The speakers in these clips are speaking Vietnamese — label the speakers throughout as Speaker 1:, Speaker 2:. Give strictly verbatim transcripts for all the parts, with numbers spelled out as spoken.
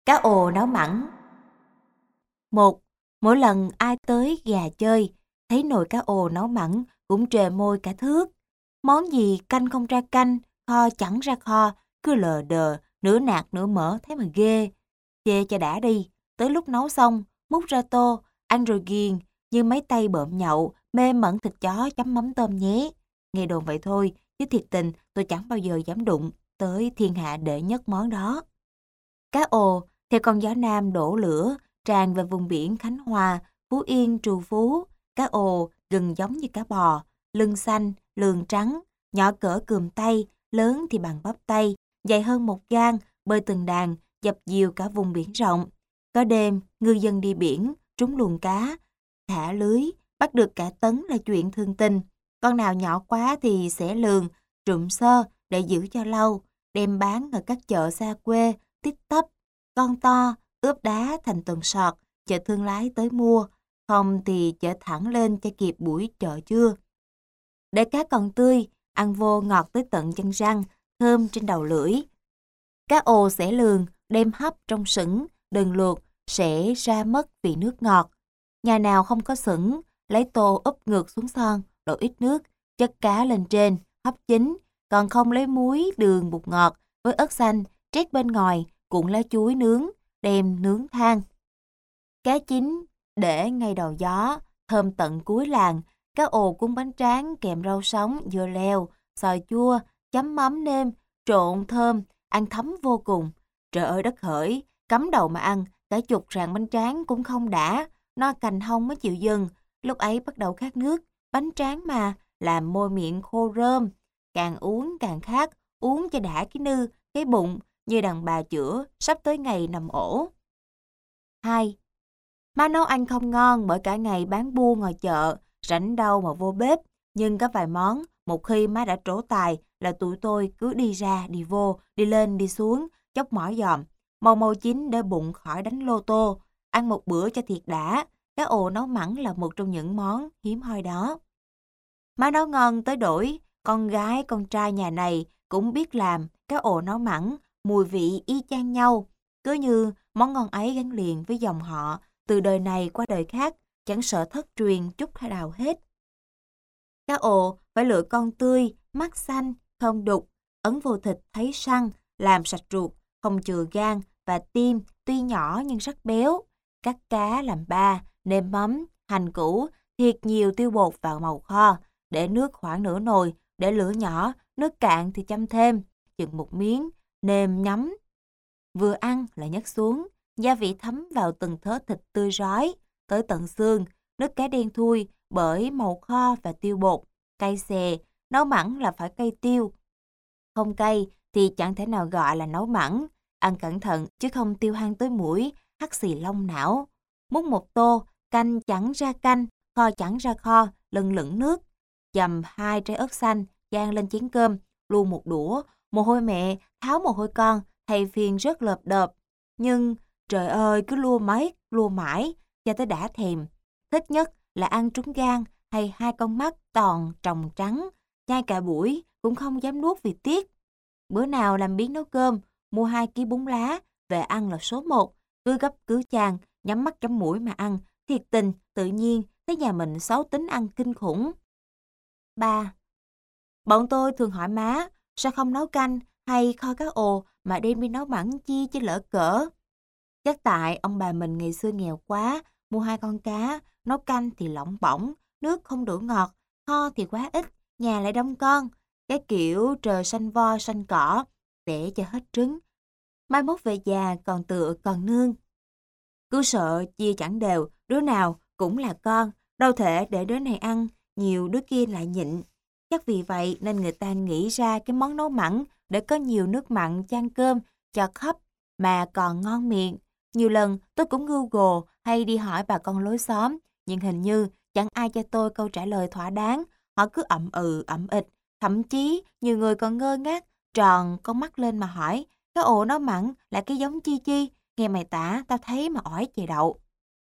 Speaker 1: Cá ồ nấu mặn. Một, mỗi lần ai tới gà chơi, thấy nồi cá ồ nấu mặn cũng trề môi cả thước. Món gì canh không ra canh, kho chẳng ra kho, cứ lờ đờ, nửa nạc nửa mỡ thấy mà ghê. Chê cho đã đi, tới lúc nấu xong, múc ra tô, ăn rồi ghiền, như mấy tay bợm nhậu, mê mẩn thịt chó chấm mắm tôm nhé. Nghe đồn vậy thôi, chứ thiệt tình tôi chẳng bao giờ dám đụng tới thiên hạ đệ nhất món đó. Cá ồ, theo con gió nam đổ lửa, tràn về vùng biển Khánh Hòa, Phú Yên, Trù Phú. Cá ồ gần giống như cá bò, lưng xanh, lườn trắng, nhỏ cỡ cườm tay, lớn thì bằng bắp tay, dài hơn một gang, bơi từng đàn, dập dìu cả vùng biển rộng. Có đêm, ngư dân đi biển, trúng luồng cá, thả lưới, bắt được cả tấn là chuyện thường tình. Con nào nhỏ quá thì xẻ lường, trụm sơ để giữ cho lâu, đem bán ở các chợ xa quê, tít tấp. Con to, ướp đá thành từng sọt, chờ thương lái tới mua, không thì chở thẳng lên cho kịp buổi chợ trưa. Để cá còn tươi, ăn vô ngọt tới tận chân răng, thơm trên đầu lưỡi. Cá ồ xẻ lường, đem hấp trong sửng, đừng luộc, sẽ ra mất vị nước ngọt. Nhà nào không có sửng, lấy tô úp ngược xuống son, đổ ít nước, chất cá lên trên, hấp chín, còn không lấy muối, đường, bột ngọt với ớt xanh, trét bên ngoài, cuộn lá chuối nướng, đem nướng than. Cá chín, để ngay đầu gió, thơm tận cuối làng, cá ồ cuốn bánh tráng kèm rau sống, dưa leo, xoài chua, chấm mắm nêm, trộn thơm, ăn thấm vô cùng. Trời ơi đất hỡi, cắm đầu mà ăn, cả chục rạng bánh tráng cũng không đã, no cành hông mới chịu dừng. Lúc ấy bắt đầu khát nước, bánh tráng mà, làm môi miệng khô rơm. Càng uống càng khát, uống cho đã cái nư, cái bụng, như đàn bà chữa, sắp tới ngày nằm ổ. Hai, má nấu ăn không ngon bởi cả ngày bán buôn ngoài chợ, rảnh đâu mà vô bếp. Nhưng có vài món, một khi má đã trổ tài là tụi tôi cứ đi ra, đi vô, đi lên, đi xuống, chốc mỏi giòm. Mau mau chín để bụng khỏi đánh lô tô. Ăn một bữa cho thiệt đã, cá ồ nấu mặn là một trong những món hiếm hoi đó. Má nấu ngon tới đổi, con gái con trai nhà này cũng biết làm cá ồ nấu mặn, mùi vị y chang nhau. Cứ như món ngon ấy gắn liền với dòng họ, từ đời này qua đời khác, chẳng sợ thất truyền chút hay nào hết. Cá ồ phải lựa con tươi, mắt xanh, không đục, ấn vô thịt thấy săn, làm sạch ruột, không chừa gan và tim, tuy nhỏ nhưng rất béo. Cắt cá làm ba, nêm mắm, hành củ, thiệt nhiều tiêu bột vào màu kho, để nước khoảng nửa nồi, để lửa nhỏ, nước cạn thì chăm thêm, chừng một miếng, nêm nhắm. Vừa ăn là nhấc xuống, gia vị thấm vào từng thớ thịt tươi rói, tới tận xương, nước cá đen thui bởi màu kho và tiêu bột, cay xè, nấu mặn là phải cay tiêu. Không cay thì chẳng thể nào gọi là nấu mặn, ăn cẩn thận chứ không tiêu hăng tới mũi, hắt xì lông não. Múc một tô, canh chẳng ra canh, kho chẳng ra kho, lừng lửng nước. Dầm hai trái ớt xanh, chan lên chén cơm, luôn một đũa, mồ hôi mẹ, tháo mồ hôi con, thay phiên rất lợp đợp. Nhưng trời ơi cứ lua mấy, lua mãi, cho tới đã thèm. Thích nhất là ăn trúng gan hay hai con mắt toàn tròng trắng, nhai cả buổi cũng không dám nuốt vì tiếc. Bữa nào làm biếng nấu cơm, mua hai ký bún lá, về ăn là số một, cứ gấp cứ chan, nhắm mắt chấm mũi mà ăn, thiệt tình, tự nhiên, thấy nhà mình xấu tính ăn kinh khủng. Ba, bọn tôi thường hỏi má, sao không nấu canh hay kho cá ồ mà đem đi nấu mặn chi chứ lỡ cỡ. Chắc tại ông bà mình ngày xưa nghèo quá, mua hai con cá, nấu canh thì lỏng bỏng, nước không đủ ngọt, kho thì quá ít, nhà lại đông con. Cái kiểu trời xanh vo xanh cỏ, để cho hết trứng. Mai mốt về già còn tựa còn nương. Cứ sợ chia chẳng đều, đứa nào cũng là con, đâu thể để đứa này ăn, nhiều đứa kia lại nhịn. Chắc vì vậy nên người ta nghĩ ra cái món nấu mặn để có nhiều nước mặn chan cơm, cho khắp, mà còn ngon miệng. Nhiều lần tôi cũng Google hay đi hỏi bà con lối xóm, nhưng hình như chẳng ai cho tôi câu trả lời thỏa đáng. Họ cứ ậm ừ ậm ịch, thậm chí nhiều người còn ngơ ngác, tròn con mắt lên mà hỏi, cái ồ nấu mặn là cái giống chi chi, nghe mày tả tao thấy mà ỏi chè đậu.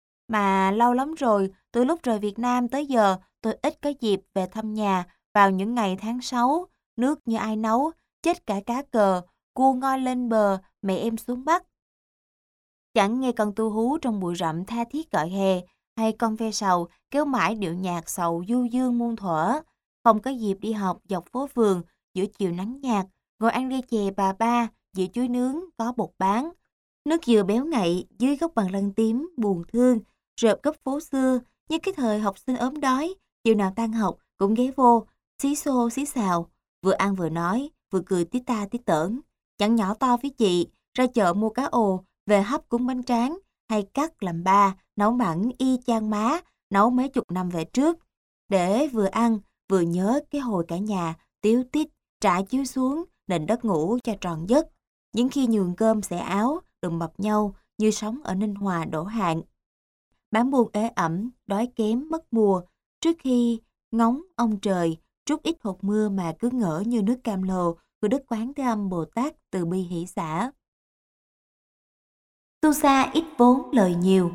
Speaker 1: Mà lâu lắm rồi, từ lúc rời Việt Nam tới giờ, tôi ít có dịp về thăm nhà vào những ngày tháng sáu, nước như ai nấu, chết cả cá cờ, cua ngoi lên bờ, mẹ em xuống Bắc. Chẳng nghe con tu hú trong bụi rậm tha thiết gọi hè, hay con ve sầu kéo mãi điệu nhạc sầu du dương muôn thuở. Không có dịp đi học dọc phố phường, giữa chiều nắng nhạt, ngồi ăn ly chè bà ba, dĩa chuối nướng có bột bán. Nước dừa béo ngậy dưới gốc bằng lăng tím, buồn thương, rợp góc phố xưa, như cái thời học sinh ốm đói, chiều nào tan học cũng ghé vô, xí xô xí xào, vừa ăn vừa nói, vừa cười tí ta tí tởn. Chẳng nhỏ to với chị, ra chợ mua cá ồ, về hấp cuốn bánh tráng, hay cắt làm ba, nấu mặn y chang má, nấu mấy chục năm về trước. Để vừa ăn, vừa nhớ cái hồi cả nhà, tíu tít, trải chiếu xuống, nền đất ngủ cho tròn giấc. Những khi nhường cơm xẻ áo, đùm bọc nhau, như sống ở Ninh Hòa đổ hạn. Bán buôn ế ẩm, đói kém, mất mùa, trước khi ngóng ông trời, trút ít hột mưa mà cứ ngỡ như nước cam lồ của Đức Quán Thế Âm Bồ Tát từ bi hỷ xả. Tu sa ít vốn lời nhiều.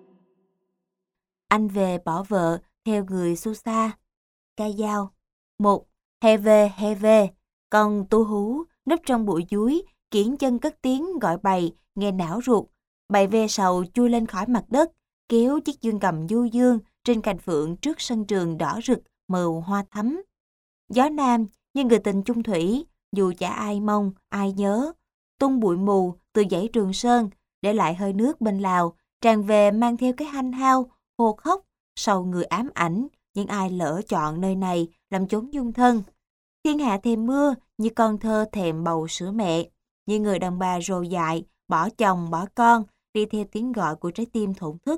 Speaker 1: Anh về bỏ vợ, theo người su sa. Ca dao. Một. He về, he về. Còn tu hú, núp trong bụi dúi, kiển chân cất tiếng gọi bầy, nghe não ruột. Bầy ve sầu chui lên khỏi mặt đất, kéo chiếc dương cầm du dương trên cành phượng trước sân trường đỏ rực, màu hoa thắm. Gió nam, như người tình chung thủy, dù chả ai mong, ai nhớ. Tung bụi mù từ dãy Trường Sơn, để lại hơi nước bên Lào, tràn về mang theo cái hanh hao, hồ khóc, sầu người ám ảnh, những ai lỡ chọn nơi này làm chốn dung thân. Thiên hạ thèm mưa, như con thơ thèm bầu sữa mẹ, như người đàn bà rồ dại, bỏ chồng bỏ con, đi theo tiếng gọi của trái tim thổn thức.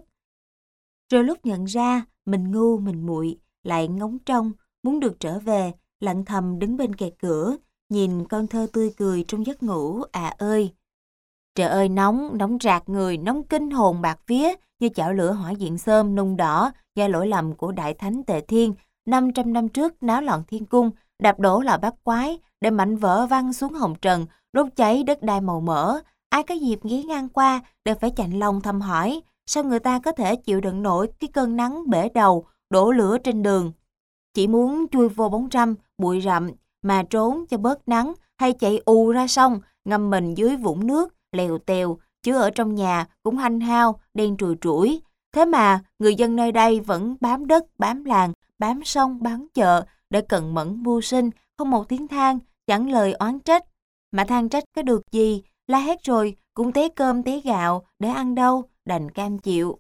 Speaker 1: Rồi lúc nhận ra, mình ngu mình muội, lại ngóng trông, muốn được trở về, lặng thầm đứng bên kẹt cửa, nhìn con thơ tươi cười trong giấc ngủ, à ơi. Trời ơi nóng, nóng rạc người, nóng kinh hồn bạc vía, như chảo lửa hỏa diện xôm nung đỏ do lỗi lầm của Đại Thánh Tề Thiên, năm trăm năm trước náo loạn thiên cung, đạp đổ lò bát quái, để mảnh vỡ văng xuống hồng trần, đốt cháy đất đai màu mỡ. Ai có dịp ghé ngang qua đều phải chạnh lòng thầm hỏi, sao người ta có thể chịu đựng nổi cái cơn nắng bể đầu, đổ lửa trên đường. Chỉ muốn chui vô bóng râm, bụi rậm, mà trốn cho bớt nắng, hay chạy ù ra sông, ngâm mình dưới vũng nước, lèo tèo, chứ ở trong nhà cũng hanh hao, đen trùi trũi. Thế mà người dân nơi đây vẫn bám đất, bám làng, bám sông, bám chợ, để cận mẫn mưu sinh, không một tiếng than, chẳng lời oán trách. Mà than trách có được gì, la hét rồi cũng té cơm té gạo, để ăn đâu, đành cam chịu.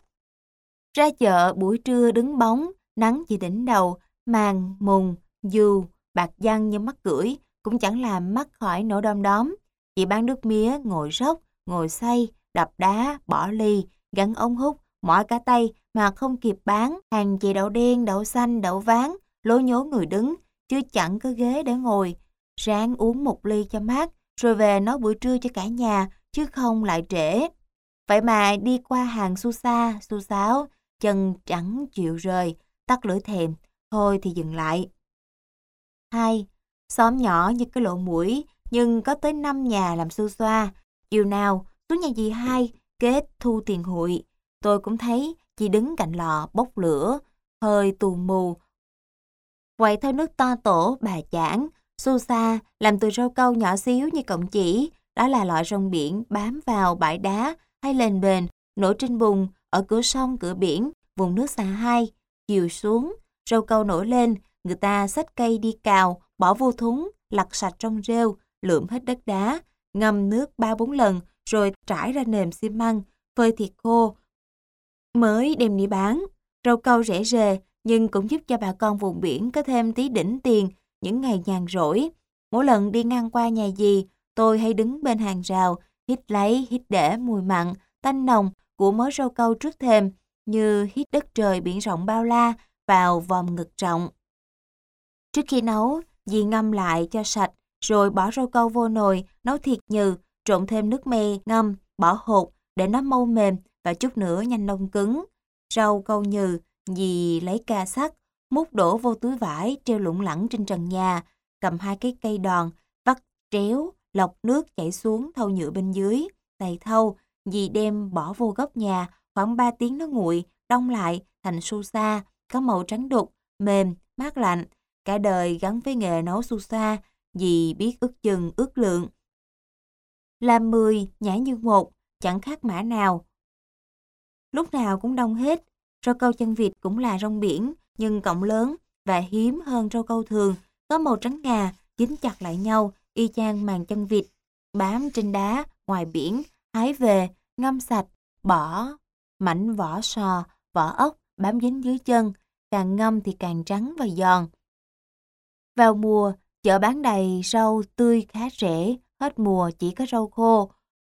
Speaker 1: Ra chợ buổi trưa đứng bóng, nắng chỉ đỉnh đầu, màn, mùng, dù, bạc giăng như mắt cưỡi, cũng chẳng làm mắc khỏi nỗi đom đóm. Chị bán nước mía, ngồi róc, ngồi xay, đập đá, bỏ ly, gắn ống hút, mỏi cả tay mà không kịp bán. Hàng chè đậu đen, đậu xanh, đậu ván, lố nhố người đứng, chứ chẳng có ghế để ngồi. Ráng uống một ly cho mát, rồi về nấu bữa trưa cho cả nhà, chứ không lại trễ. Vậy mà đi qua hàng su sa, su sáo, chân chẳng chịu rời, tắt lưỡi thèm, thôi thì dừng lại. Hai. Xóm nhỏ như cái lỗ mũi, nhưng có tới năm nhà làm su xoa. Chiều nào, xuống nhà dì hai, kết thu tiền hụi. Tôi cũng thấy chị đứng cạnh lò bốc lửa, hơi tù mù. Quậy theo nước to tổ bà chảng, su sa làm từ rau câu nhỏ xíu như cọng chỉ. Đó là loại rong biển bám vào bãi đá hay lên bền, nổi trên bùn, ở cửa sông cửa biển, vùng nước xà hai. Chiều xuống, rau câu nổi lên, người ta xách cây đi cào, bỏ vô thúng, lặt sạch trong rêu, lượm hết đất đá, ngâm nước ba bốn lần, rồi trải ra nền xi măng, phơi thiệt khô, mới đem đi bán. Rau câu rẻ rề, nhưng cũng giúp cho bà con vùng biển có thêm tí đỉnh tiền những ngày nhàn rỗi. Mỗi lần đi ngang qua nhà dì, tôi hay đứng bên hàng rào, hít lấy hít để mùi mặn, tanh nồng của mớ rau câu trước thềm, như hít đất trời biển rộng bao la vào vòm ngực rộng. Trước khi nấu, dì ngâm lại cho sạch, rồi bỏ rau câu vô nồi, nấu thiệt nhừ, trộn thêm nước me ngâm, bỏ hột để nó mau mềm và chút nữa nhanh đông cứng. Rau câu nhừ, dì lấy ca sắt, múc đổ vô túi vải treo lủng lẳng trên trần nhà, cầm hai cái cây đòn, vắt tréo, lọc nước chảy xuống thau nhựa bên dưới. Đầy thau, dì đem bỏ vô góc nhà, khoảng ba tiếng nó nguội, đông lại thành su sa, có màu trắng đục, mềm, mát lạnh. Cả đời gắn với nghề nấu su sa, dì biết ước chừng ước lượng. Làm mười, nhả như một, chẳng khác mã nào, lúc nào cũng đông hết. Rau câu chân vịt cũng là rong biển, nhưng cọng lớn và hiếm hơn rau câu thường, có màu trắng ngà, dính chặt lại nhau, y chang màng chân vịt, bám trên đá ngoài biển, hái về, ngâm sạch, bỏ mảnh vỏ sò, vỏ ốc bám dính dưới chân, càng ngâm thì càng trắng và giòn. Vào mùa, chợ bán đầy rau tươi khá rẻ, hết mùa chỉ có rau khô.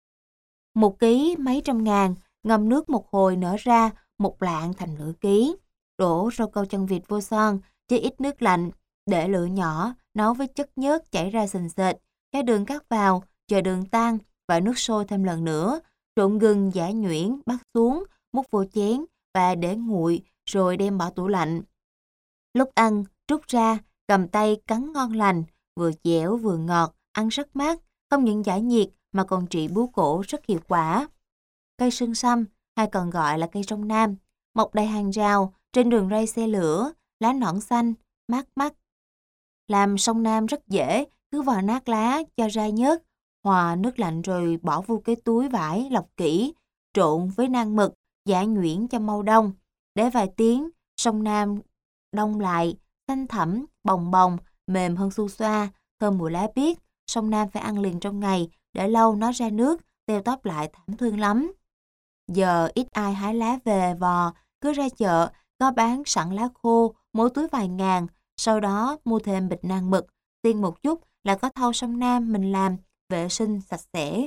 Speaker 1: Một ký mấy trăm ngàn, ngâm nước một hồi nở ra, một lạng thành nửa ký. Đổ rau câu chân vịt vô son, chế ít nước lạnh, để lửa nhỏ, nấu với chất nhớt chảy ra sền sệt, cái đường cắt vào, chờ đường tan và nước sôi thêm lần nữa, trộn gừng giã nhuyễn bắt xuống, múc vô chén và để nguội rồi đem bỏ tủ lạnh. Lúc ăn, trút ra, cầm tay cắn ngon lành, vừa dẻo vừa ngọt, ăn rất mát, không những giải nhiệt mà còn trị bướu cổ rất hiệu quả. Cây sương sâm, hay còn gọi là cây sông Nam, mọc đầy hàng rào, trên đường ray xe lửa, lá nõn xanh, mát mắt. Làm sông Nam rất dễ, cứ vò nát lá, cho ra nhớt, hòa nước lạnh rồi bỏ vô cái túi vải lọc kỹ, trộn với nang mực, giã nhuyễn cho mau đông. Để vài tiếng, sông Nam đông lại, xanh thẳm, bồng bồng, mềm hơn su xoa, thơm mùi lá biếc. Sông Nam phải ăn liền trong ngày, để lâu nó ra nước, teo tóp lại thảm thương lắm. Giờ ít ai hái lá về vò, cứ ra chợ, có bán sẵn lá khô, mỗi túi vài ngàn, sau đó mua thêm bịch nang mực, xiên một chút là có thau sông Nam mình làm, vệ sinh sạch sẽ.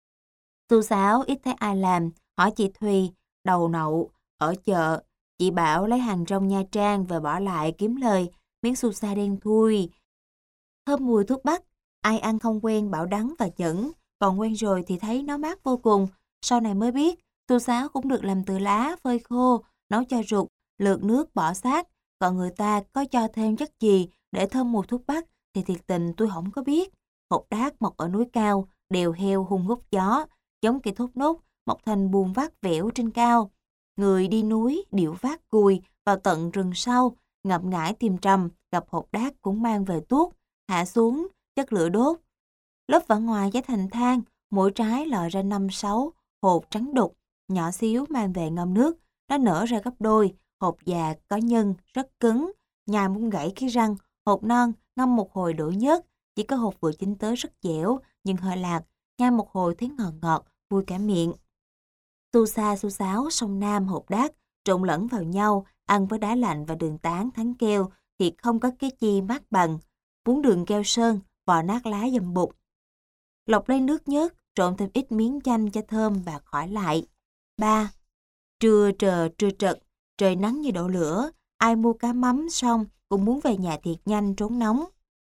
Speaker 1: Xu xáo ít thấy ai làm, hỏi chị Thùy, đầu nậu, ở chợ, chị bảo lấy hàng rong Nha Trang về bỏ lại kiếm lời, miếng xu xa đen thui. Thơm mùi thuốc bắc, ai ăn không quen bảo đắng và chẩn, còn quen rồi thì thấy nó mát vô cùng. Sau này mới biết, xu xáo cũng được làm từ lá phơi khô, nấu cho rụt, lượt nước bỏ xác, còn người ta có cho thêm chất gì để thơm mùi thuốc bắc thì thiệt tình tôi không có biết. Hột đác mọc ở núi cao, đèo heo hung hút gió, giống cây thốt nốt, mọc thành buồng vác vẻo trên cao. Người đi núi, điệu vác cùi vào tận rừng sâu, ngập ngải tìm trầm, gặp hột đác cũng mang về tuốt, hạ xuống, chất lửa đốt. Lớp vỏ ngoài cháy thành than, mỗi trái lòi ra năm sáu hột trắng đục, nhỏ xíu mang về ngâm nước, nó nở ra gấp đôi. Hột già có nhân, rất cứng, nhai muốn gãy cái răng. Hột non ngâm một hồi đổ nhớt, chỉ có hột vừa chín tới rất dẻo nhưng hơi lạc, nhai một hồi thấy ngọt ngọt, vui cả miệng. Xu xa xu xáo sông Nam hột đác trộn lẫn vào nhau, ăn với đá lạnh và đường tán thắng keo thì không có cái chi mát bằng. Bún đường keo sơn, vò nát lá dầm bụt. Lọc lấy nước nhớt, trộn thêm ít miếng chanh cho thơm và khỏi lại. ba. Trưa trờ trưa trật, trời nắng như đổ lửa, ai mua cá mắm xong cũng muốn về nhà thiệt nhanh trốn nóng.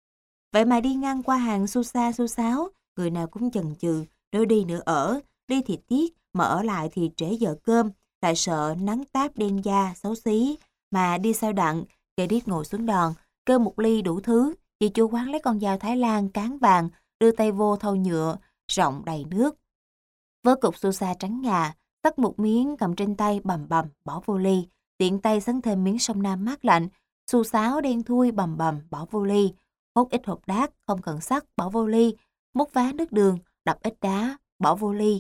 Speaker 1: Vậy mà đi ngang qua hàng xu xa xu xáo, người nào cũng chần chừ, nửa đi nửa ở, đi thì tiếc, mà ở lại thì trễ giờ cơm, lại sợ nắng táp đen da, xấu xí, mà đi sao đặng, kệ điếc ngồi xuống đòn, kêu một ly đủ thứ, chị chủ quán lấy con dao Thái Lan cán vàng, đưa tay vô thau nhựa, rộng đầy nước. Vớ cục xu xa trắng ngà, tắt một miếng cầm trên tay bầm bầm bỏ vô ly, tiện tay sắn thêm miếng sông Nam mát lạnh, xu xáo đen thui bầm bầm bỏ vô ly, hốt ít hột đác không cần sắc bỏ vô ly, múc vá nước đường, đập ít đá bỏ vô ly.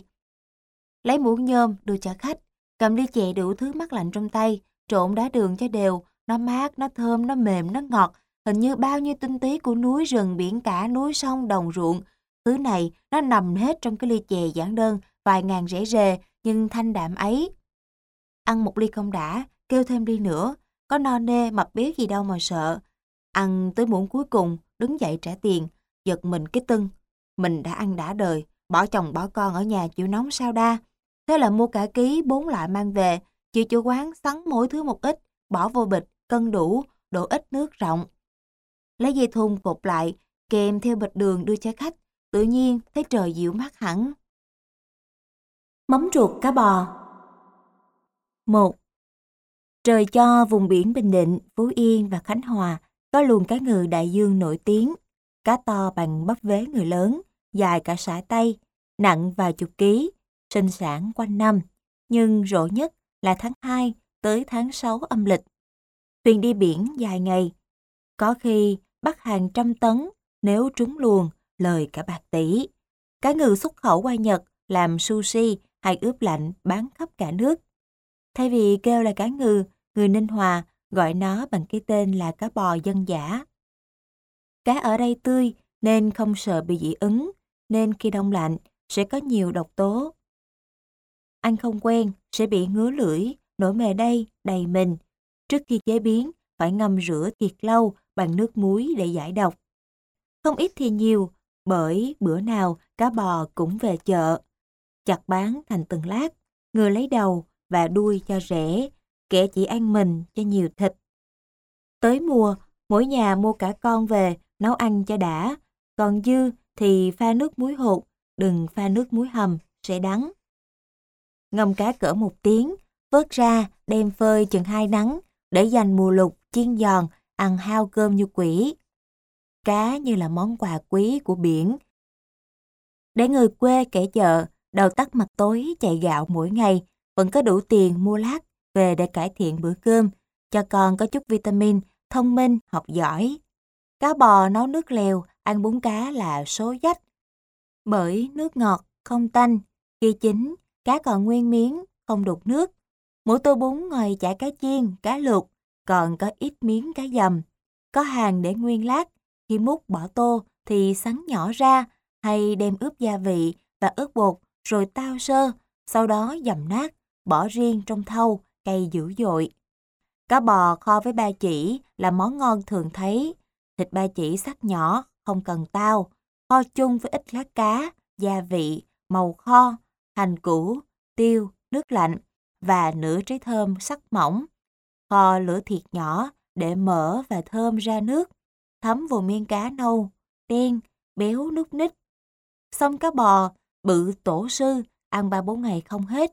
Speaker 1: Lấy muỗng nhôm đưa cho khách, cầm ly chè đủ thứ mát lạnh trong tay, trộn đá đường cho đều, nó mát, nó thơm, nó mềm, nó ngọt, hình như bao nhiêu tinh túy của núi rừng biển cả, núi sông đồng ruộng. Thứ này nó nằm hết trong cái ly chè giản đơn, vài ngàn rễ rề nhưng thanh đạm ấy. Ăn một ly không đã, kêu thêm ly nữa, có no nê mập béo gì đâu mà sợ. Ăn tới muỗng cuối cùng, đứng dậy trả tiền, giật mình cái tưng. Mình đã ăn đã đời, bỏ chồng bỏ con ở nhà chịu nóng sao đa. Thế là mua cả ký bốn loại mang về, chị chủ quán sắn mỗi thứ một ít, bỏ vô bịch, cân đủ, đổ ít nước rộng. Lấy dây thun cột lại, kèm theo bịch đường đưa cho khách, tự nhiên thấy trời dịu mát hẳn. Mắm ruột cá bò. một. Trời cho vùng biển Bình Định, Phú Yên và Khánh Hòa có luồng cá ngừ đại dương nổi tiếng. Cá to bằng bắp vế người lớn, dài cả sải tay, nặng vài chục ký, sinh sản quanh năm, nhưng rộ nhất là tháng hai tới tháng sáu âm lịch. Thuyền đi biển dài ngày, có khi bắt hàng trăm tấn, nếu trúng luồng, lời cả bạc tỷ. Cá ngừ xuất khẩu qua Nhật làm sushi hay ướp lạnh bán khắp cả nước. Thay vì kêu là cá ngừ, người Ninh Hòa gọi nó bằng cái tên là cá bò dân dã. Cá ở đây tươi nên không sợ bị dị ứng, nên khi đông lạnh sẽ có nhiều độc tố. Ăn không quen sẽ bị ngứa lưỡi, nổi mề đay, đầy mình. Trước khi chế biến, phải ngâm rửa thiệt lâu bằng nước muối để giải độc. Không ít thì nhiều, bởi bữa nào cá bò cũng về chợ. Chặt bán thành từng lát, người lấy đầu và đuôi cho rẻ, kẻ chỉ ăn mình cho nhiều thịt. Tới mùa, mỗi nhà mua cả con về, nấu ăn cho đã. Còn dư thì pha nước muối hột, đừng pha nước muối hầm, sẽ đắng. Ngâm cá cỡ một tiếng, vớt ra, đem phơi chừng hai nắng, để dành mùa lục, chiên giòn, ăn hao cơm như quỷ. Cá như là món quà quý của biển. Để người quê kẻ chợ, đầu tắt mặt tối chạy gạo mỗi ngày, vẫn có đủ tiền mua lát về để cải thiện bữa cơm, cho con có chút vitamin, thông minh, học giỏi. Cá bò nấu nước lèo, ăn bún cá là số dách. Bởi nước ngọt, không tanh, khi chín, cá còn nguyên miếng, không đục nước. Mỗi tô bún ngoài chả cá chiên, cá luộc, còn có ít miếng cá dầm. Có hàng để nguyên lát, khi múc bỏ tô thì sắn nhỏ ra, hay đem ướp gia vị và ớt bột rồi tao sơ, sau đó dầm nát, bỏ riêng trong thau, cay dữ dội. Cá bò kho với ba chỉ là món ngon thường thấy. Thịt ba chỉ sắc nhỏ, không cần tao, kho chung với ít lát cá, gia vị, màu kho, hành củ, tiêu, nước lạnh và nửa trái thơm sắc mỏng. Kho lửa thiệt nhỏ để mỡ và thơm ra nước, thấm vào miếng cá nâu, đen, béo núc ních. Xong cá bò, bự tổ sư, ăn ba bốn ngày không hết.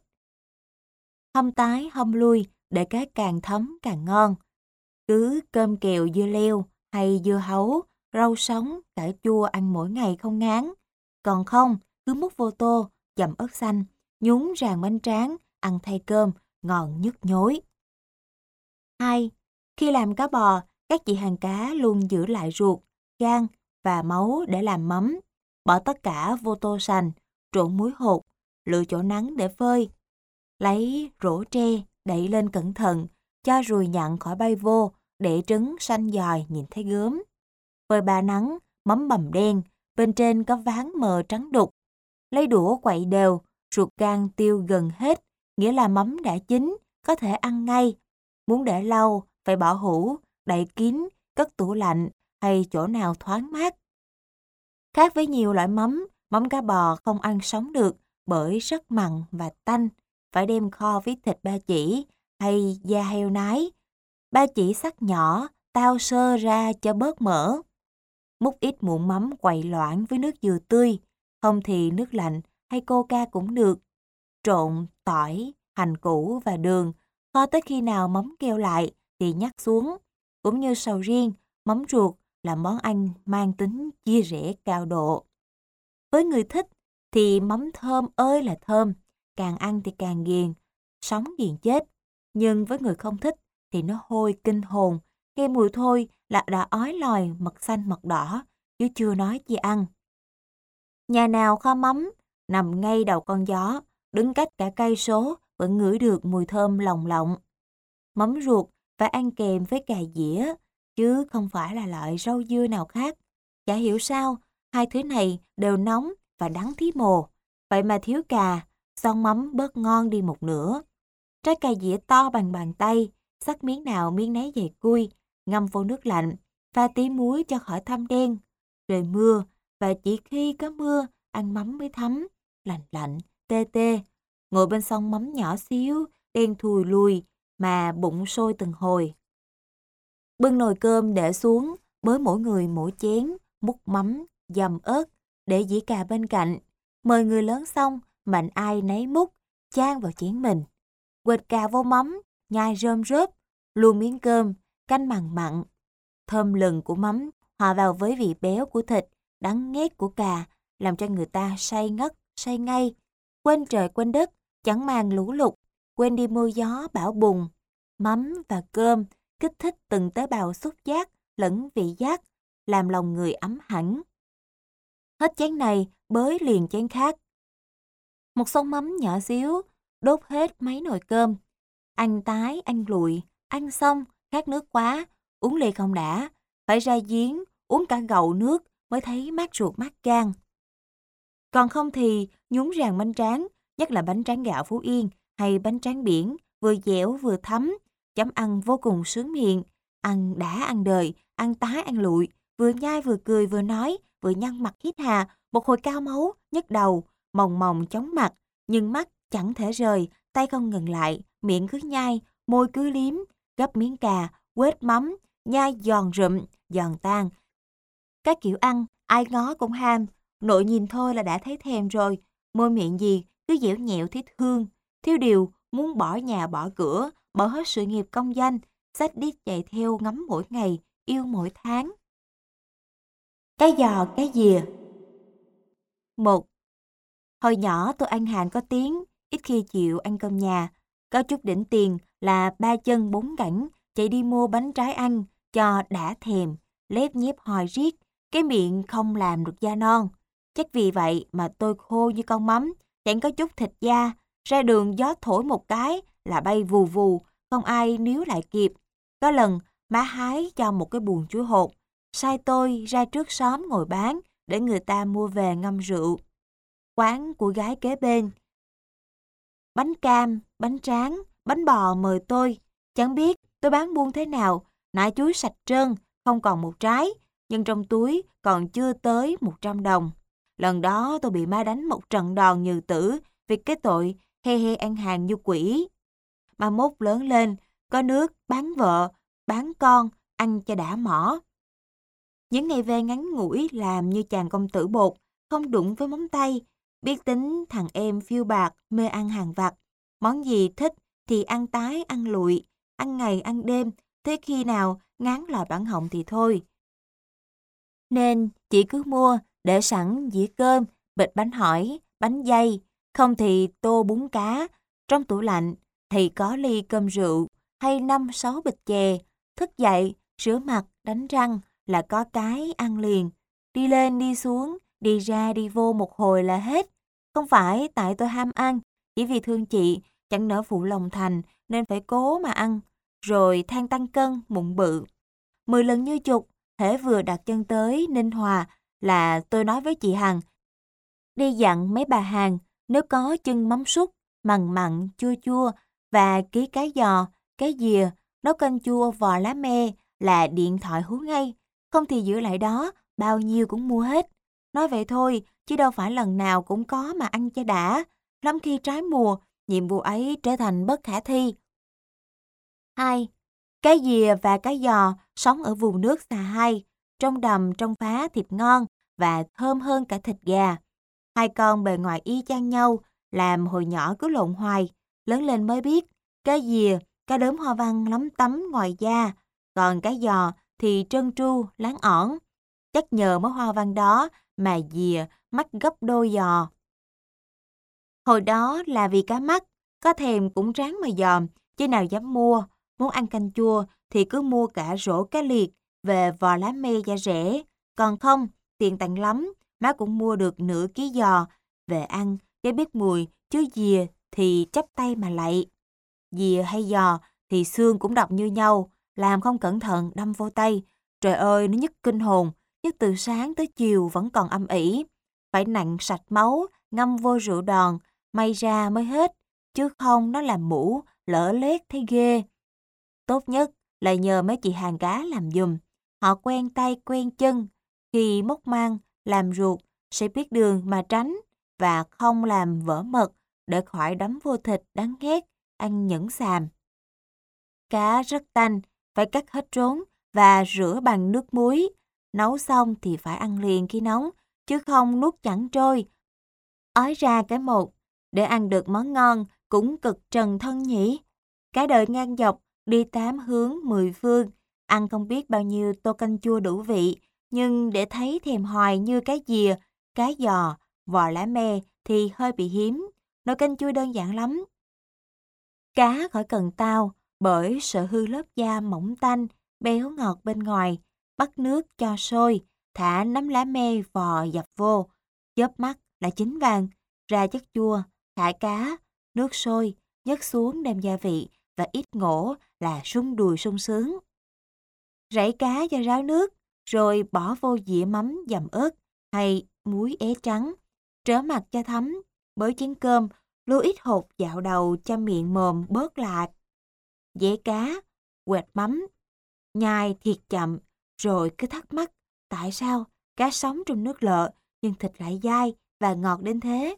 Speaker 1: Hâm tái hâm lui để cá càng thấm càng ngon. Cứ cơm kèo dưa leo hay dưa hấu, rau sống, cải chua ăn mỗi ngày không ngán. Còn không, cứ múc vô tô, dầm ớt xanh, nhúng rang bánh tráng, ăn thay cơm, ngon nhức nhối. hai. Khi làm cá bò, các chị hàng cá luôn giữ lại ruột, gan và máu để làm mắm. Bỏ tất cả vô tô sành, trộn muối hột, lựa chỗ nắng để phơi. Lấy rổ tre, đậy lên cẩn thận, cho ruồi nhặn khỏi bay vô, để trứng xanh giòi nhìn thấy gớm. Phơi ba nắng, mắm bầm đen, bên trên có ván mờ trắng đục. Lấy đũa quậy đều, ruột gan tiêu gần hết, nghĩa là mắm đã chín, có thể ăn ngay. Muốn để lâu, phải bỏ hũ, đậy kín, cất tủ lạnh hay chỗ nào thoáng mát. Khác với nhiều loại mắm, mắm cá bò không ăn sống được bởi rất mặn và tanh, phải đem kho với thịt ba chỉ hay da heo nái. Ba chỉ sắc nhỏ, tao sơ ra cho bớt mỡ. Múc ít muỗng mắm quậy loãng với nước dừa tươi, không thì nước lạnh hay coca cũng được. Trộn tỏi, hành củ và đường, kho tới khi nào mắm keo lại thì nhắc xuống. Cũng như sầu riêng, mắm ruột là món ăn mang tính chia rẽ cao độ. Với người thích thì mắm thơm ơi là thơm, càng ăn thì càng ghiền, sống ghiền chết. Nhưng với người không thích thì nó hôi kinh hồn, nghe mùi thôi là đã ói lòi mật xanh mật đỏ, chứ chưa nói chi ăn. Nhà nào kho mắm, nằm ngay đầu con gió, đứng cách cả cây số vẫn ngửi được mùi thơm lồng lộng. Mắm ruột phải ăn kèm với cà dĩa, chứ không phải là loại rau dưa nào khác. Chả hiểu sao, hai thứ này đều nóng và đắng thí mồ. Vậy mà thiếu cà, son mắm bớt ngon đi một nửa. Trái cà dĩa to bằng bàn tay, xắt miếng nào miếng nấy dày cui, ngâm vô nước lạnh, pha tí muối cho khỏi thâm đen. Trời mưa, và chỉ khi có mưa, ăn mắm mới thấm, lạnh lạnh, tê tê. Ngồi bên son mắm nhỏ xíu, đen thùi lùi, mà bụng sôi từng hồi. Bưng nồi cơm để xuống, bới mỗi người mỗi chén, múc mắm, dầm ớt, để dĩa cà bên cạnh. Mời người lớn xong, mạnh ai nấy múc, chan vào chén mình. Quệt cà vô mắm, nhai rơm rớp, luộc miếng cơm, canh mặn mặn. Thơm lừng của mắm hòa vào với vị béo của thịt, đắng nghét của cà, làm cho người ta say ngất, say ngay. Quên trời quên đất, chẳng màng lũ lụt, quên đi mưa gió bão bùng. Mắm và cơm kích thích từng tế bào xúc giác lẫn vị giác, làm lòng người ấm hẳn. Hết chén này, bới liền chén khác. Một xông mắm nhỏ xíu, đốt hết mấy nồi cơm. Ăn tái, ăn lụi, ăn xong, khát nước quá, uống ly không đã, phải ra giếng, uống cả gậu nước mới thấy mát ruột mát gan. Còn không thì nhúng ràng bánh tráng, nhất là bánh tráng gạo Phú Yên hay bánh tráng biển, vừa dẻo vừa thấm, chấm ăn vô cùng sướng miệng, ăn đã ăn đời, ăn tái ăn lụi, vừa nhai vừa cười vừa nói, vừa nhăn mặt hít hà, một hồi cao máu, nhức đầu, mòng mòng chóng mặt, nhưng mắt chẳng thể rời, tay không ngừng lại, miệng cứ nhai, môi cứ liếm, gắp miếng cà, quết mắm, nhai giòn rụm, giòn tan. Các kiểu ăn, ai ngó cũng ham, nội nhìn thôi là đã thấy thèm rồi, môi miệng gì cứ dẻo nhẹo thấy thương, thiếu điều muốn bỏ nhà bỏ cửa, bỏ hết sự nghiệp công danh, xách đít chạy theo ngắm mỗi ngày, yêu mỗi tháng. Cái giò cái dìa. Một. Hồi nhỏ tôi ăn hàng có tiếng, ít khi chịu ăn cơm nhà. Có chút đỉnh tiền là ba chân bốn cẳng, chạy đi mua bánh trái ăn, cho đã thèm, lép nhép hòi riết, cái miệng không làm được da non. Chắc vì vậy mà tôi khô như con mắm, chẳng có chút thịt da, ra đường gió thổi một cái là bay vù vù, không ai níu lại kịp. Có lần má hái cho một cái buồng chuối hột, sai tôi ra trước xóm ngồi bán để người ta mua về ngâm rượu. Quán của gái kế bên. Bánh cam, bánh tráng, bánh bò mời tôi. Chẳng biết tôi bán buôn thế nào, nải chuối sạch trơn, không còn một trái, nhưng trong túi còn chưa tới một trăm đồng. Lần đó tôi bị má đánh một trận đòn như tử vì cái tội he he ăn hàng như quỷ. Mà mốt lớn lên, có nước bán vợ, bán con, ăn cho đã mỏ. Những ngày về ngắn ngủi làm như chàng công tử bột, không đụng với móng tay, biết tính thằng em phiêu bạc, mê ăn hàng vặt. Món gì thích thì ăn tái, ăn lụi, ăn ngày, ăn đêm, thế khi nào ngán lòi bản họng thì thôi. Nên chỉ cứ mua, để sẵn dĩa cơm, bịch bánh hỏi, bánh dây, không thì tô bún cá. Trong tủ lạnh thì có ly cơm rượu, hay năm sáu bịch chè. Thức dậy, rửa mặt, đánh răng là có cái ăn liền. Đi lên đi xuống, đi ra đi vô một hồi là hết. Không phải tại tôi ham ăn, chỉ vì thương chị, chẳng nỡ phụ lòng thành nên phải cố mà ăn. Rồi than tăng cân, mụn bự. Mười lần như chục, hễ vừa đặt chân tới Ninh Hòa là tôi nói với chị Hằng. Đi dặn mấy bà hàng, nếu có chân mắm súp, mằn mặn, chua chua và ký cái giò, cái dìa, nấu canh chua vò lá me là điện thoại hú ngay. Không thì giữ lại đó, bao nhiêu cũng mua hết. Nói vậy thôi, chứ đâu phải lần nào cũng có mà ăn cho đã. Lắm khi trái mùa, nhiệm vụ ấy trở thành bất khả thi. Hai. Cái dìa và cái giò sống ở vùng nước xà hay, trong đầm trong phá thịt ngon và thơm hơn cả thịt gà. Hai con bề ngoài y chang nhau, làm hồi nhỏ cứ lộn hoài, lớn lên mới biết. Cái dìa, cái đốm hoa văn lấm tấm ngoài da, còn cái giò thì trơn tru, láng ỏn. Chắc nhờ mớ hoa văn đó mà dìa mắc gấp đôi giò. Hồi đó là vì cá mắc, có thèm cũng ráng mà dòm, chứ nào dám mua. Muốn ăn canh chua thì cứ mua cả rổ cá liệt về vò lá me giá rẻ. Còn không, tiền tặng lắm, má cũng mua được nửa ký giò. Về ăn, cái biết mùi, chứ dìa thì chắp tay mà lạy. Dìa hay giò thì xương cũng độc như nhau, làm không cẩn thận đâm vô tay. Trời ơi, nó nhức kinh hồn, nhức từ sáng tới chiều vẫn còn âm ỉ. Phải nặn sạch máu, ngâm vô rượu đòn, may ra mới hết, chứ không nó làm mũ, lỡ lét thấy ghê. Tốt nhất là nhờ mấy chị hàng cá làm giùm. Họ quen tay quen chân, khi móc mang, làm ruột, sẽ biết đường mà tránh và không làm vỡ mật để khỏi đấm vô thịt đáng ghét, ăn nhẫn xàm. Cá rất tanh, phải cắt hết rốn và rửa bằng nước muối. Nấu xong thì phải ăn liền khi nóng, chứ không nuốt chẳng trôi. Ói ra cái một, để ăn được món ngon cũng cực trần thân nhỉ. Cả đời ngang dọc, đi tám hướng mười phương, ăn không biết bao nhiêu tô canh chua đủ vị, nhưng để thấy thèm hoài như cái dìa, cái giò, vò lá me thì hơi bị hiếm. Nồi canh chua đơn giản lắm. Cá khỏi cần tao, bởi sợ hư lớp da mỏng tanh, béo ngọt bên ngoài. Bắt nước cho sôi, thả nắm lá me vò dập vô, chớp mắt là chín vàng, ra chất chua, thả cá, nước sôi, nhấc xuống đem gia vị, và ít ngổ là sung đùi sung sướng. Rảy cá cho ráo nước, rồi bỏ vô dĩa mắm dầm ớt hay muối é trắng, trở mặt cho thấm, bới chén cơm, lua ít hột dạo đầu cho miệng mồm bớt lạc. Dẻ cá, quẹt mắm, nhai thiệt chậm, rồi cứ thắc mắc tại sao cá sống trong nước lợ nhưng thịt lại dai và ngọt đến thế.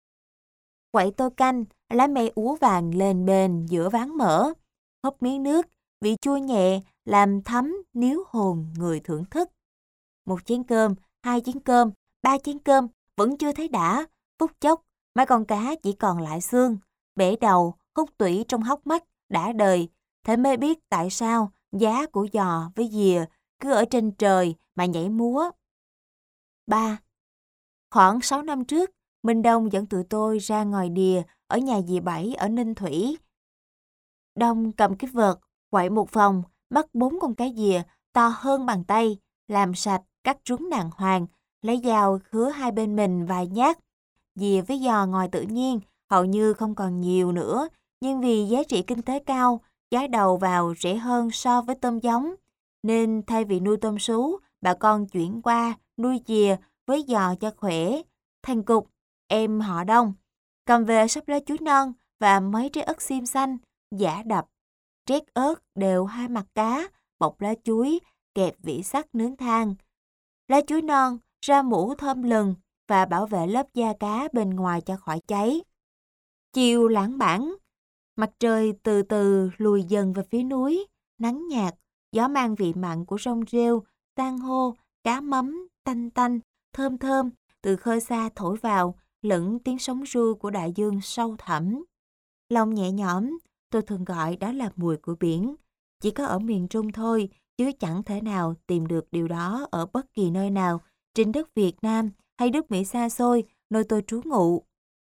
Speaker 1: Quậy tô canh, lá me úa vàng lên bền giữa ván mỡ, húp miếng nước, vị chua nhẹ làm thấm níu hồn người thưởng thức. Một chén cơm, hai chén cơm, ba chén cơm vẫn chưa thấy đã, phút chốc mấy con cá chỉ còn lại xương, bể đầu, hút tủy trong hốc mắt, đã đời. Thế mới biết tại sao giá của giò với dìa cứ ở trên trời mà nhảy múa. ba. Khoảng sáu năm trước, Minh Đông dẫn tụi tôi ra ngồi đìa ở nhà dì Bảy ở Ninh Thủy. Đông cầm cái vợt, quậy một vòng, bắt bốn con cá dìa to hơn bàn tay, làm sạch, cắt rúng đàng hoàng, lấy dao khứa hai bên mình vài nhát. Dìa với giò ngồi tự nhiên, hầu như không còn nhiều nữa, nhưng vì giá trị kinh tế cao, giá đầu vào rẻ hơn so với tôm giống, nên thay vì nuôi tôm sú, bà con chuyển qua nuôi dìa với giò cho khỏe. Thành cục, em họ Đông, cầm về sắp lá chuối non và mấy trái ớt xiêm xanh, giã đập, trét ớt đều hai mặt cá, bọc lá chuối, kẹp vỉ sắt nướng than. Lá chuối non, ra mũ thơm lừng và bảo vệ lớp da cá bên ngoài cho khỏi cháy. Chiều lãng bản, mặt trời từ từ lùi dần về phía núi, nắng nhạt, gió mang vị mặn của rong rêu, san hô, cá mắm, tanh tanh, thơm thơm, từ khơi xa thổi vào, lẫn tiếng sóng ru của đại dương sâu thẳm. Lòng nhẹ nhõm, tôi thường gọi đó là mùi của biển. Chỉ có ở miền Trung thôi, chứ chẳng thể nào tìm được điều đó ở bất kỳ nơi nào, trên đất Việt Nam hay nước Mỹ xa xôi, nơi tôi trú ngụ.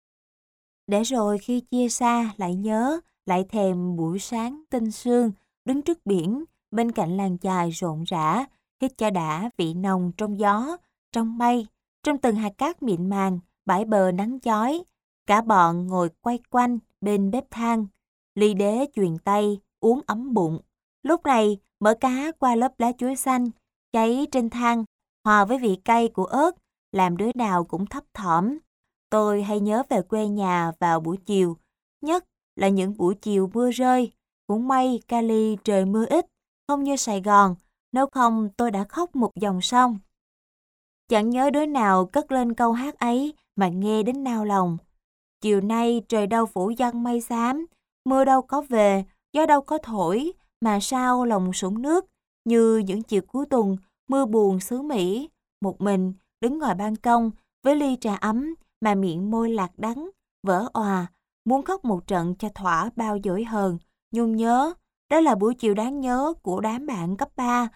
Speaker 1: Để rồi khi chia xa lại nhớ, lại thèm buổi sáng tinh sương, đứng trước biển, bên cạnh làng chài rộn rã, hít cho đã vị nồng trong gió, trong mây, trong từng hạt cát mịn màng, bãi bờ nắng chói. Cả bọn ngồi quay quanh bên bếp than, ly đế chuyền tay, uống ấm bụng. Lúc này, mỡ cá qua lớp lá chuối xanh, cháy trên than, hòa với vị cay của ớt, làm đứa nào cũng thấp thỏm. Tôi hay nhớ về quê nhà vào buổi chiều, nhất là những buổi chiều mưa rơi. Cũng may Cali trời mưa ít, không như Sài Gòn, nếu không tôi đã khóc một dòng sông. Chẳng nhớ đứa nào cất lên câu hát ấy mà nghe đến nao lòng. Chiều nay trời đâu phủ giăng mây xám, mưa đâu có về, gió đâu có thổi, mà sao lòng sũng nước, như những chiều cuối tuần, mưa buồn xứ Mỹ. Một mình, đứng ngoài ban công, với ly trà ấm, mà miệng môi lạc đắng, vỡ òa, muốn khóc một trận cho thỏa bao dỗi hờn, nhung nhớ. Đó là buổi chiều đáng nhớ của đám bạn cấp ba.